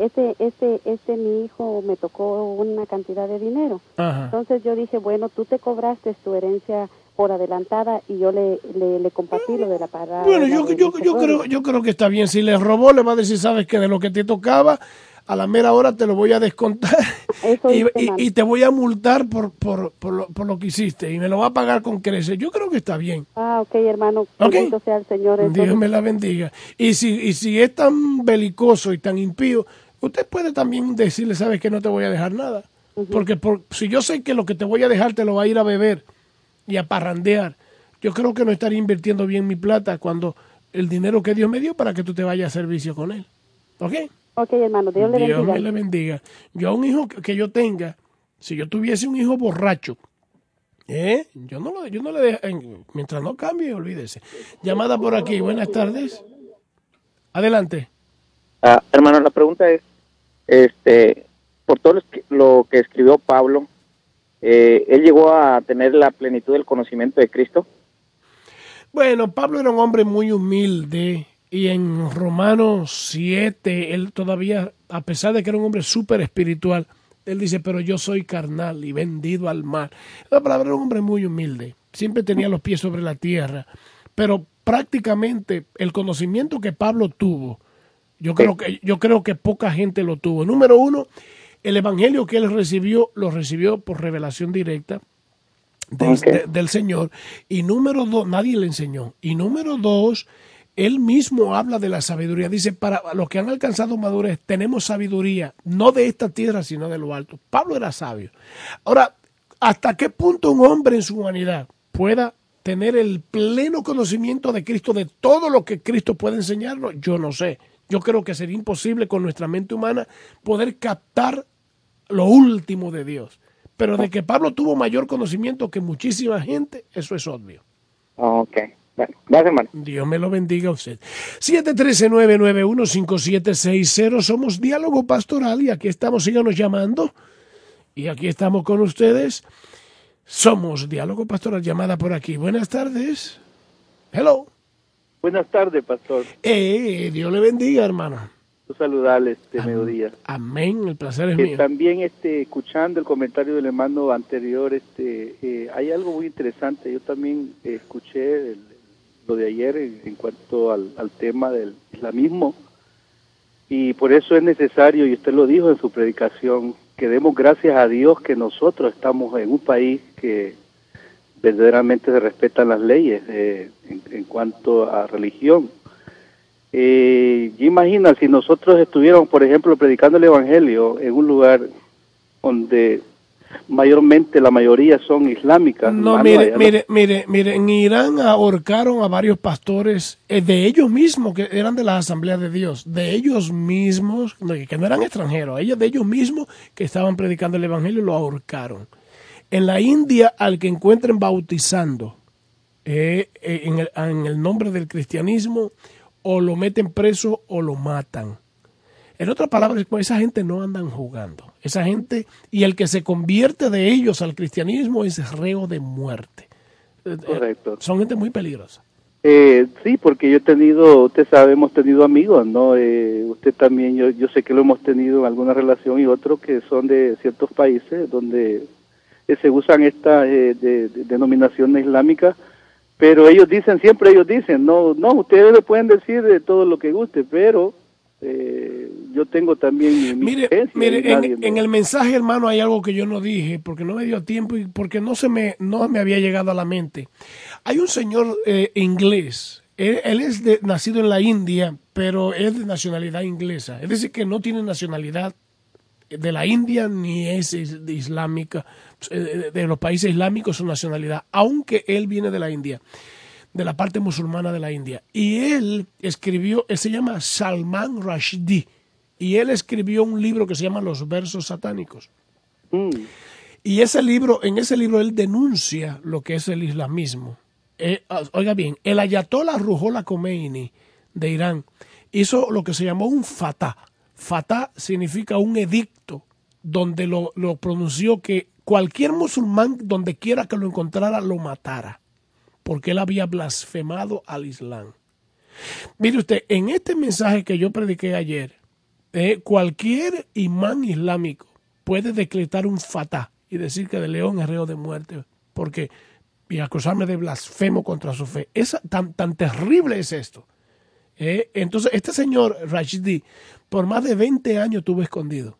mi hijo me tocó una cantidad de dinero. Ajá. Entonces yo dije, bueno, tú te cobraste tu herencia por adelantada y yo le compartí lo de la parada. Bueno, yo creo que está bien. Si le robó, le va a decir, sabes que de lo que te tocaba, a la mera hora te lo voy a descontar y te voy a multar por lo que hiciste y me lo va a pagar con creces. Yo creo que está bien. Ah, ok, hermano. Okay. Sea el Señor. Entonces... Dios me la bendiga. Y si es tan belicoso y tan impío, usted puede también decirle, sabes que no te voy a dejar nada. Uh-huh. Porque si yo sé que lo que te voy a dejar te lo va a ir a beber y a parrandear, yo creo que no estaría invirtiendo bien mi plata cuando el dinero que Dios me dio para que tú te vayas a servicio con él. ¿Ok? Ok, hermano, Dios le bendiga. Dios me le bendiga. Yo a un hijo que yo tenga, si yo tuviese un hijo borracho, yo no le dejo, mientras no cambie, olvídese. Llamada por aquí, buenas tardes. Adelante. Hermano, la pregunta es, por todo lo que escribió Pablo, ¿él llegó a tener la plenitud del conocimiento de Cristo? Bueno, Pablo era un hombre muy humilde y en Romanos 7, él todavía, a pesar de que era un hombre súper espiritual, él dice, pero yo soy carnal y vendido al mal. La palabra era un hombre muy humilde, siempre tenía los pies sobre la tierra, pero prácticamente el conocimiento que Pablo tuvo, yo creo que poca gente lo tuvo. Número uno, el evangelio que él recibió, lo recibió por revelación directa del Señor. Y número dos, nadie le enseñó. Y número dos, él mismo habla de la sabiduría. Dice, para los que han alcanzado madurez, tenemos sabiduría, no de esta tierra, sino de lo alto. Pablo era sabio. Ahora, ¿hasta qué punto un hombre en su humanidad pueda tener el pleno conocimiento de Cristo, de todo lo que Cristo puede enseñarnos? Yo no sé. Yo creo que sería imposible con nuestra mente humana poder captar lo último de Dios. Pero de que Pablo tuvo mayor conocimiento que muchísima gente, eso es obvio. Ok. Bueno, gracias, hermano. Dios me lo bendiga a usted. 713-991-5760. Somos Diálogo Pastoral y aquí estamos, síganos llamando. Y aquí estamos con ustedes. Somos Diálogo Pastoral, llamada por aquí. Buenas tardes. Hello. Buenas tardes, pastor. Dios le bendiga, hermano. Saludarle este mediodía. Amén, el placer es mío. También escuchando el comentario del hermano anterior, hay algo muy interesante. Yo también escuché lo de ayer en cuanto al tema del islamismo, y por eso es necesario, y usted lo dijo en su predicación, que demos gracias a Dios que nosotros estamos en un país que verdaderamente se respetan las leyes en cuanto a religión. Imagina si nosotros estuviéramos, por ejemplo, predicando el Evangelio en un lugar donde mayormente la mayoría son islámicas. No, mire, en Irán ahorcaron a varios pastores de ellos mismos, que eran de las asambleas de Dios, de ellos mismos, que no eran extranjeros, de ellos mismos que estaban predicando el Evangelio, lo ahorcaron. En la India, al que encuentren bautizando en el nombre del cristianismo, o lo meten preso o lo matan. En otras palabras, pues esa gente no andan jugando. Esa gente, y el que se convierte de ellos al cristianismo es reo de muerte. Correcto. Son gente muy peligrosa. Sí, porque yo he tenido, usted sabe, hemos tenido amigos, ¿no? Usted también, yo sé que lo hemos tenido en alguna relación, y otros que son de ciertos países donde se usan estas denominaciones islámicas. Pero ellos dicen, no, ustedes le pueden decir de todo lo que guste, pero yo tengo también mi Mire, en el mensaje, hermano, hay algo que yo no dije, porque no me dio tiempo y porque no me había llegado a la mente. Hay un señor inglés, él es nacido en la India, pero es de nacionalidad inglesa, es decir, que no tiene nacionalidad de la India ni es islámica, de los países islámicos su nacionalidad, aunque él viene de la India, de la parte musulmana de la India. Y él se llama Salman Rushdie, y él escribió un libro que se llama Los Versos Satánicos. Y en ese libro él denuncia lo que es el islamismo. Oiga bien, el ayatollah Ruhollah Khomeini de Irán hizo lo que se llamó un fatá. Fatá significa un edicto donde lo pronunció que cualquier musulmán, donde quiera que lo encontrara, lo matara, porque él había blasfemado al Islam. Mire usted, en este mensaje que yo prediqué ayer, cualquier imán islámico puede decretar un fatá y decir que de León es reo de muerte, y acusarme de blasfemo contra su fe. Tan terrible es esto. Entonces, este señor Rushdie, por más de 20 años estuvo escondido.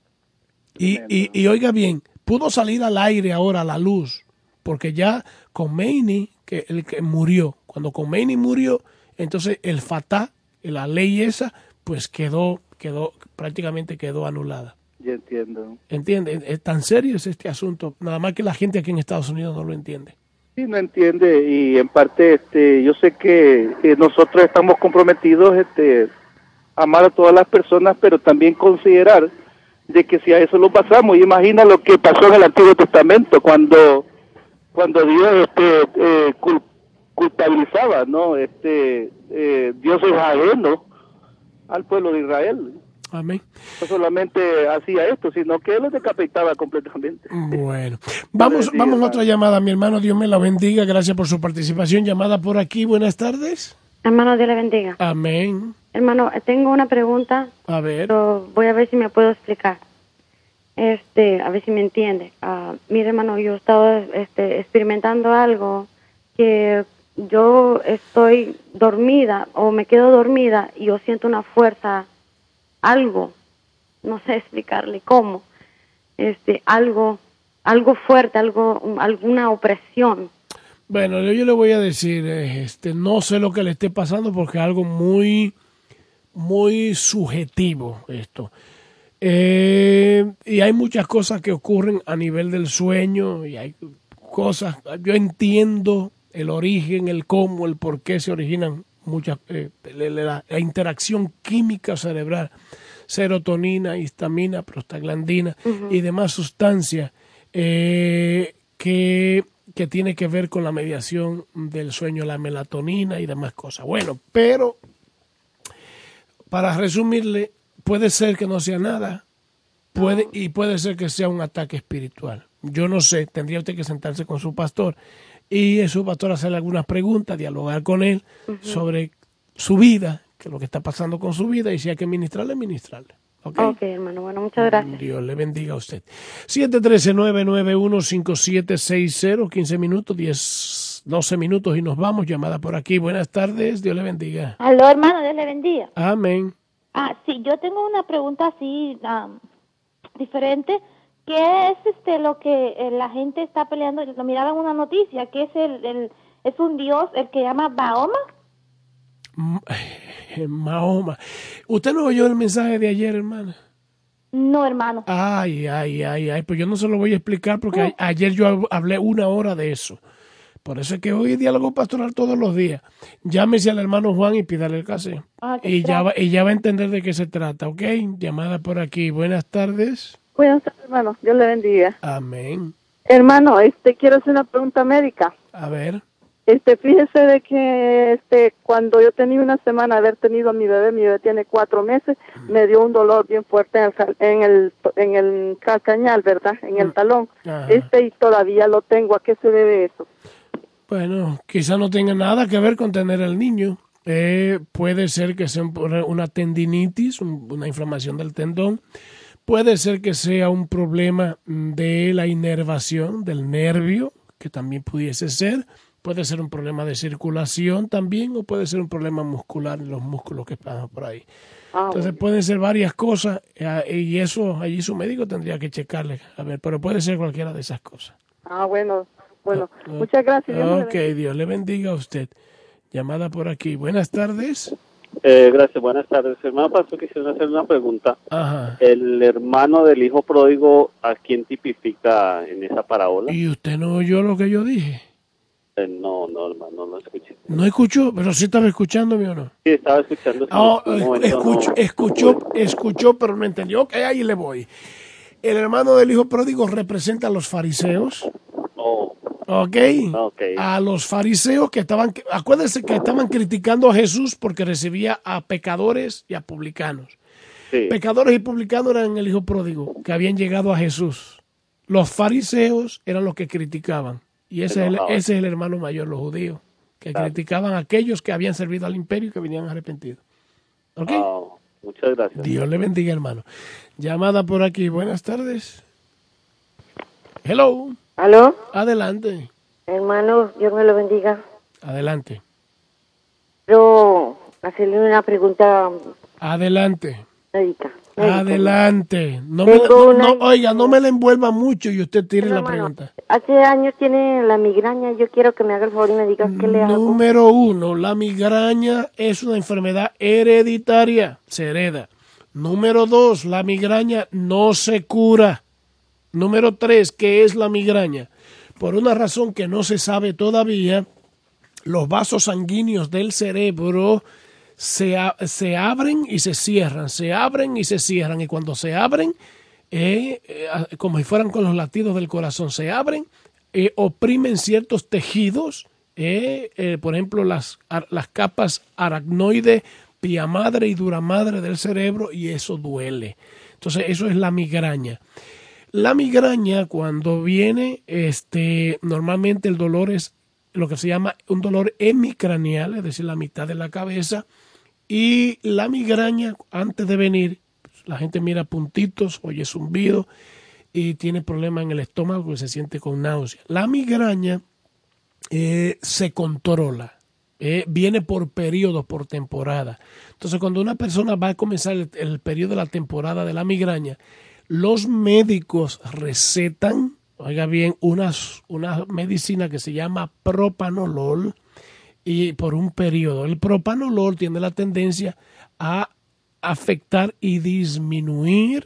Y oiga bien, pudo salir al aire ahora, a la luz, porque ya Khomeini, el que murió, cuando Khomeini murió, entonces el fatá, la ley esa, pues prácticamente quedó anulada. Ya entiendo. ¿Entiende? Es tan serio es este asunto, nada más que la gente aquí en Estados Unidos no lo entiende. Sí, no entiende, y en parte yo sé que nosotros estamos comprometidos a amar a todas las personas, pero también considerar de que si a eso lo pasamos, imagina lo que pasó en el Antiguo Testamento cuando Dios culpabilizaba, ¿no? Dios es ajeno al pueblo de Israel. Amén. No solamente hacía esto, sino que él los decapitaba completamente. Bueno, vamos a otra llamada, mi hermano. Dios me la bendiga. Gracias por su participación. Llamada por aquí. Buenas tardes. Hermano, Dios le bendiga. Amén. Hermano, tengo una pregunta. A ver. Pero voy a ver si me puedo explicar. A ver si me entiende. Mire, hermano, yo he estado experimentando algo que yo estoy dormida o me quedo dormida y yo siento una fuerza, algo, no sé explicarle cómo, algo fuerte, alguna opresión. Bueno, yo le voy a decir, no sé lo que le esté pasando porque es algo muy, muy subjetivo esto. Y hay muchas cosas que ocurren a nivel del sueño y hay cosas, yo entiendo el origen, el cómo, el por qué se originan muchas, la interacción química cerebral, serotonina, histamina, prostaglandina y demás sustancias que tiene que ver con la mediación del sueño, la melatonina y demás cosas. Bueno, pero para resumirle, puede ser que no sea nada, puede ser que sea un ataque espiritual. Yo no sé, tendría usted que sentarse con su pastor y su pastor hacerle algunas preguntas, dialogar con él sobre su vida, que es lo que está pasando con su vida, y si hay que ministrarle, ministrarle. Ok, hermano. Bueno, muchas gracias. Dios le bendiga a usted. 713-991-5760, 15 minutos, 12 minutos y nos vamos. Llamada por aquí. Buenas tardes, Dios le bendiga. Aló, hermano, Dios le bendiga. Amén. Sí, yo tengo una pregunta así diferente. ¿Qué es lo que la gente está peleando? Lo miraba en una noticia, que es un dios, el que llama Mahoma. Mahoma. ¿Usted no oyó el mensaje de ayer, hermana? No, hermano. Ay, pues yo no se lo voy a explicar porque ayer yo hablé 1 hora de eso. Por eso es que hoy diálogo pastoral todos los días. Llámese al hermano Juan y pídale el café. Y ya va a entender de qué se trata, ¿ok? Llamada por aquí. Buenas tardes. Buenas tardes, hermano. Dios le bendiga. Amén. Hermano, quiero hacer una pregunta médica. A ver. Fíjese de que cuando yo tenía una semana de haber tenido a mi bebé tiene 4 meses, me dio un dolor bien fuerte en el calcañal, ¿verdad? En el talón. Y todavía lo tengo. ¿A qué se debe eso? Bueno, quizá no tenga nada que ver con tener al niño. Puede ser que sea una tendinitis, una inflamación del tendón. Puede ser que sea un problema de la inervación del nervio, que también pudiese ser. Puede ser un problema de circulación también, o puede ser un problema muscular en los músculos que están por ahí. Entonces pueden ser varias cosas, y eso allí su médico tendría que checarle. A ver, pero puede ser cualquiera de esas cosas. Bueno, muchas gracias. Dios le bendiga a usted. Llamada por aquí. Buenas tardes. Gracias, buenas tardes. Hermano pastor, quisiera hacer una pregunta. Ajá. El hermano del hijo pródigo, ¿a quién tipifica en esa parábola? ¿Y usted no oyó lo que yo dije? No, hermano, no escuché. ¿No escuchó? ¿Pero sí estaba escuchándome o no? Sí, estaba escuchando. Escuchó, pero no entendió. Ok, ahí le voy. El hermano del hijo pródigo representa a los fariseos. Okay. A los fariseos acuérdense que estaban criticando a Jesús porque recibía a pecadores y a publicanos. Sí. Pecadores y publicanos eran el hijo pródigo que habían llegado a Jesús. Los fariseos eran los que criticaban. Y ese es el hermano mayor, los judíos, que criticaban a aquellos que habían servido al imperio y que venían arrepentidos. ¿Ok? Muchas gracias. Dios le bendiga, hermano. Llamada por aquí. Buenas tardes. Hello. ¿Aló? Adelante. Hermano, Dios me lo bendiga. Adelante. Yo hacerle una pregunta. Adelante. Médica. Adelante. No me la envuelva mucho y usted tire la pregunta. Hace años tiene la migraña. Yo quiero que me haga el favor y me diga qué le hago. Número 1, la migraña es una enfermedad hereditaria. Se hereda. Número 2, la migraña no se cura. Número 3, ¿qué es la migraña? Por una razón que no se sabe todavía, los vasos sanguíneos del cerebro se abren y se cierran, y cuando se abren, como si fueran con los latidos del corazón, se abren, oprimen ciertos tejidos, por ejemplo las capas aracnoide, pia madre y dura madre del cerebro, y eso duele. Entonces eso es la migraña. La migraña, cuando viene, normalmente el dolor es lo que se llama un dolor hemicraneal, es decir, la mitad de la cabeza. Y la migraña, antes de venir, la gente mira puntitos, oye zumbido y tiene problemas en el estómago que se siente con náusea. La migraña se controla, viene por periodos, por temporada. Entonces, cuando una persona va a comenzar el periodo de la temporada de la migraña, los médicos recetan, oiga bien, una medicina que se llama propanolol, y por un periodo. El propanolol tiene la tendencia a afectar y disminuir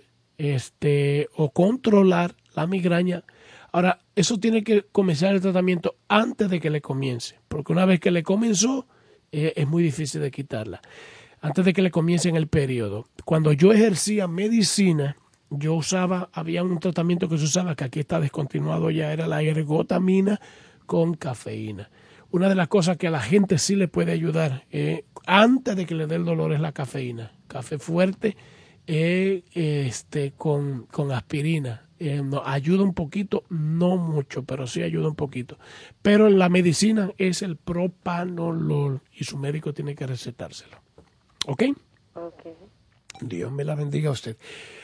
o controlar la migraña. Ahora, eso tiene que comenzar el tratamiento antes de que le comience, porque una vez que le comenzó, es muy difícil de quitarla. Antes de que le comience en el periodo. Cuando yo ejercía medicina, había un tratamiento que se usaba, que aquí está descontinuado ya, era la ergotamina con cafeína. Una de las cosas que a la gente sí le puede ayudar antes de que le dé el dolor es la cafeína. Café fuerte con aspirina. Ayuda un poquito, no mucho, pero sí ayuda un poquito. Pero en la medicina es el propanolol y su médico tiene que recetárselo. ¿Ok? Ok. Dios me la bendiga a usted.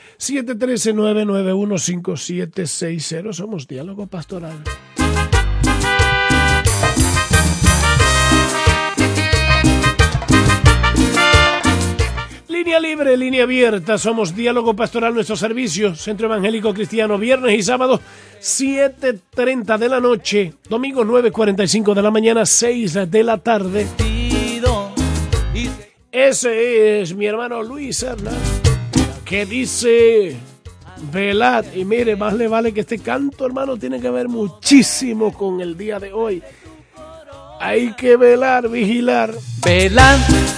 713-991-5760. Somos Diálogo Pastoral. Línea libre, línea abierta, somos Diálogo Pastoral, nuestro servicio, Centro Evangélico Cristiano, viernes y sábado, 7:30 de la noche, domingo 9:45 de la mañana, 6 de la tarde. Ese es mi hermano Luis Hernández, que dice, velad, y mire, más le vale que este canto, hermano, tiene que ver muchísimo con el día de hoy. Hay que velar, vigilar. Velar.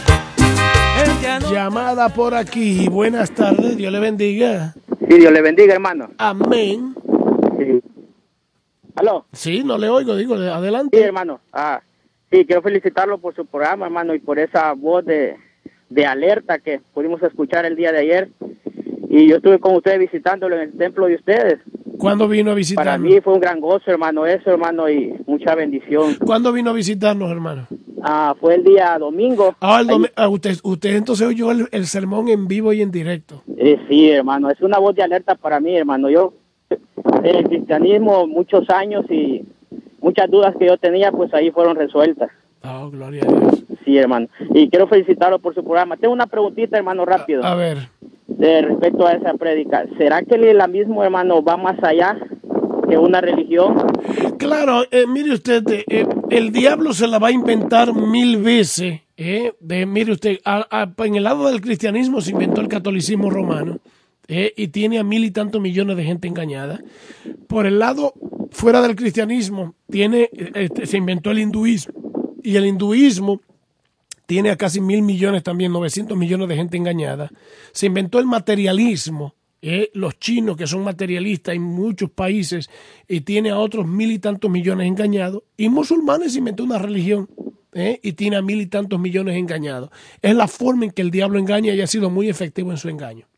Llamada por aquí. Buenas tardes, Dios le bendiga. Sí, Dios le bendiga, hermano. Amén. Sí. ¿Aló? Sí, no le oigo, digo, adelante. Sí, hermano. Sí, quiero felicitarlo por su programa, hermano, y por esa voz de alerta que pudimos escuchar el día de ayer. Y yo estuve con ustedes visitándolo en el templo de ustedes. ¿Cuándo vino a visitarnos? Para mí fue un gran gozo, hermano, eso, hermano, y mucha bendición. ¿Cuándo vino a visitarnos, hermano? Fue el día domingo. Usted entonces oyó el sermón en vivo y en directo. Sí, hermano, es una voz de alerta para mí, hermano. Yo, el cristianismo, muchos años y muchas dudas que yo tenía, pues ahí fueron resueltas. Oh, gloria a Dios. Sí, hermano. Y quiero felicitarlo por su programa. Tengo una preguntita, hermano, rápido. A ver. Respecto a esa prédica. ¿Será que la mismo, hermano, va más allá que una religión? Claro, mire usted, el diablo se la va a inventar 1000 veces. Mire usted, en el lado del cristianismo se inventó el catolicismo romano y tiene a 1000 y tantos millones de gente engañada. Por el lado fuera del cristianismo se inventó el hinduismo y el hinduismo tiene a casi 1000 millones también, 900 millones de gente engañada. Se inventó el materialismo. Los chinos, que son materialistas en muchos países, y tiene a otros 1000 y tantos millones engañados. Y musulmanes inventó una religión y tiene a 1000 y tantos millones engañados. Es la forma en que el diablo engaña y ha sido muy efectivo en su engaño.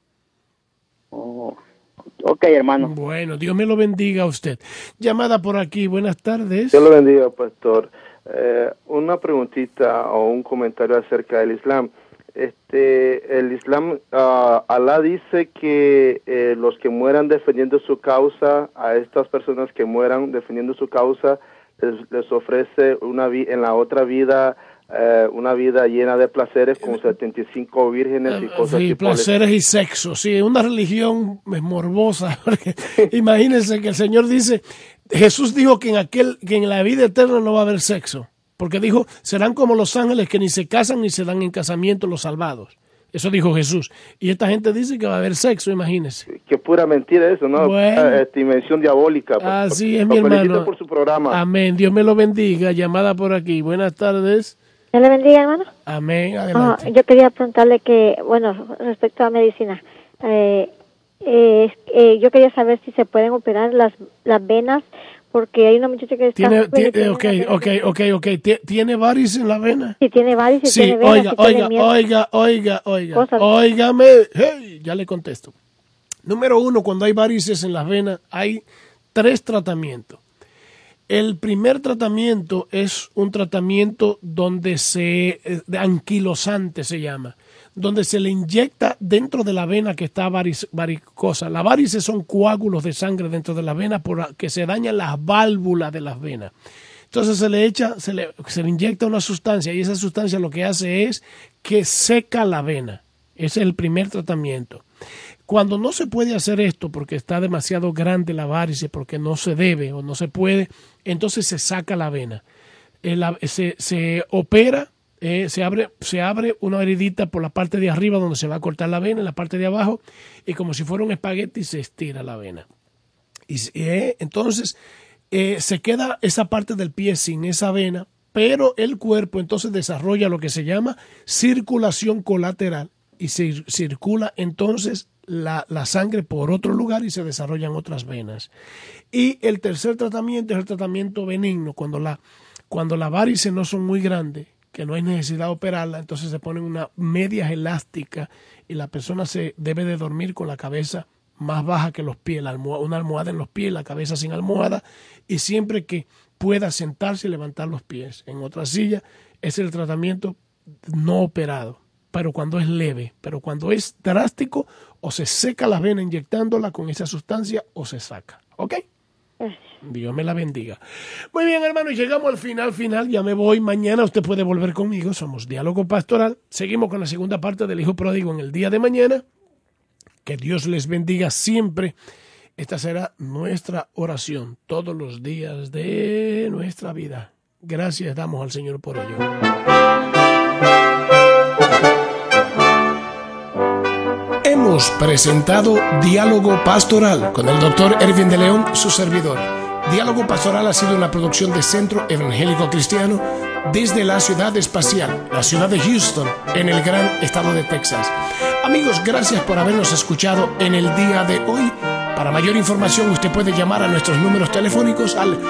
Ok, hermano. Bueno, Dios me lo bendiga a usted. Llamada por aquí, buenas tardes. Dios lo bendiga, pastor. Una preguntita o un comentario acerca del Islam. El Islam, Alá dice que los que mueran defendiendo su causa, a estas personas que mueran defendiendo su causa, les ofrece en la otra vida una vida llena de placeres con 75 vírgenes y cosas así. Sí, placeres y sexo, sí, una religión morbosa. Porque imagínense que el Señor dice, Jesús dijo que en la vida eterna no va a haber sexo. Porque dijo, serán como los ángeles que ni se casan ni se dan en casamiento los salvados. Eso dijo Jesús. Y esta gente dice que va a haber sexo, imagínense. Qué pura mentira eso, ¿no? Bueno, dimensión diabólica. Así es, mi hermano. Felicito por su programa. Amén. Dios me lo bendiga. Llamada por aquí. Buenas tardes. Dios le bendiga, hermano. Amén. Adelante. Yo quería preguntarle que, bueno, respecto a medicina, yo quería saber si se pueden operar las venas, porque hay una muchacha que está... ¿Tiene varices en la vena? Sí, tiene varices, sí, tiene venas, oiga. Óigame, hey, ya le contesto. Número 1, cuando hay varices en las venas, hay 3 tratamientos. El primer tratamiento es un tratamiento donde anquilosante se llama, donde se le inyecta dentro de la vena que está varicosa. Las varices son coágulos de sangre dentro de la vena porque se dañan las válvulas de las venas. Entonces se le inyecta una sustancia y esa sustancia lo que hace es que seca la vena. Ese es el primer tratamiento. Cuando no se puede hacer esto porque está demasiado grande la varice, porque no se debe o no se puede, entonces se saca la vena. Se opera, se abre una heridita por la parte de arriba donde se va a cortar la vena, en la parte de abajo, y como si fuera un espagueti se estira la vena. Entonces se queda esa parte del pie sin esa vena, pero el cuerpo entonces desarrolla lo que se llama circulación colateral y se circula entonces la sangre por otro lugar y se desarrollan otras venas. Y el tercer tratamiento es el tratamiento benigno, cuando las varices no son muy grandes, que no hay necesidad de operarla, entonces se ponen unas medias elásticas y la persona se debe de dormir con la cabeza más baja que los pies, una almohada en los pies, la cabeza sin almohada, y siempre que pueda sentarse y levantar los pies en otra silla. Es el tratamiento no operado, pero cuando es leve. Pero cuando es drástico, o se seca la vena inyectándola con esa sustancia o se saca. ¿Ok? Dios me la bendiga. Muy bien, hermano, y llegamos al final. Ya me voy. Mañana usted puede volver conmigo. Somos Diálogo Pastoral. Seguimos con la segunda parte del Hijo Pródigo en el día de mañana. Que Dios les bendiga siempre. Esta será nuestra oración todos los días de nuestra vida. Gracias damos al Señor por ello. Hemos presentado Diálogo Pastoral con el Dr. Erwin de León, su servidor. Diálogo Pastoral ha sido una producción de Centro Evangélico Cristiano desde la ciudad espacial, la ciudad de Houston, en el gran estado de Texas. Amigos, gracias por habernos escuchado en el día de hoy. Para mayor información, usted puede llamar a nuestros números telefónicos al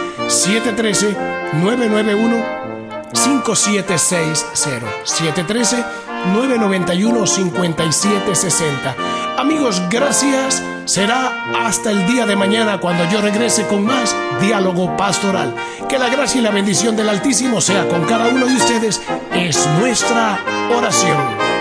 713-991-5760. 713-991-5760. Amigos, gracias. Será hasta el día de mañana cuando yo regrese con más Diálogo Pastoral. Que la gracia y la bendición del Altísimo sea con cada uno de ustedes. Es nuestra oración.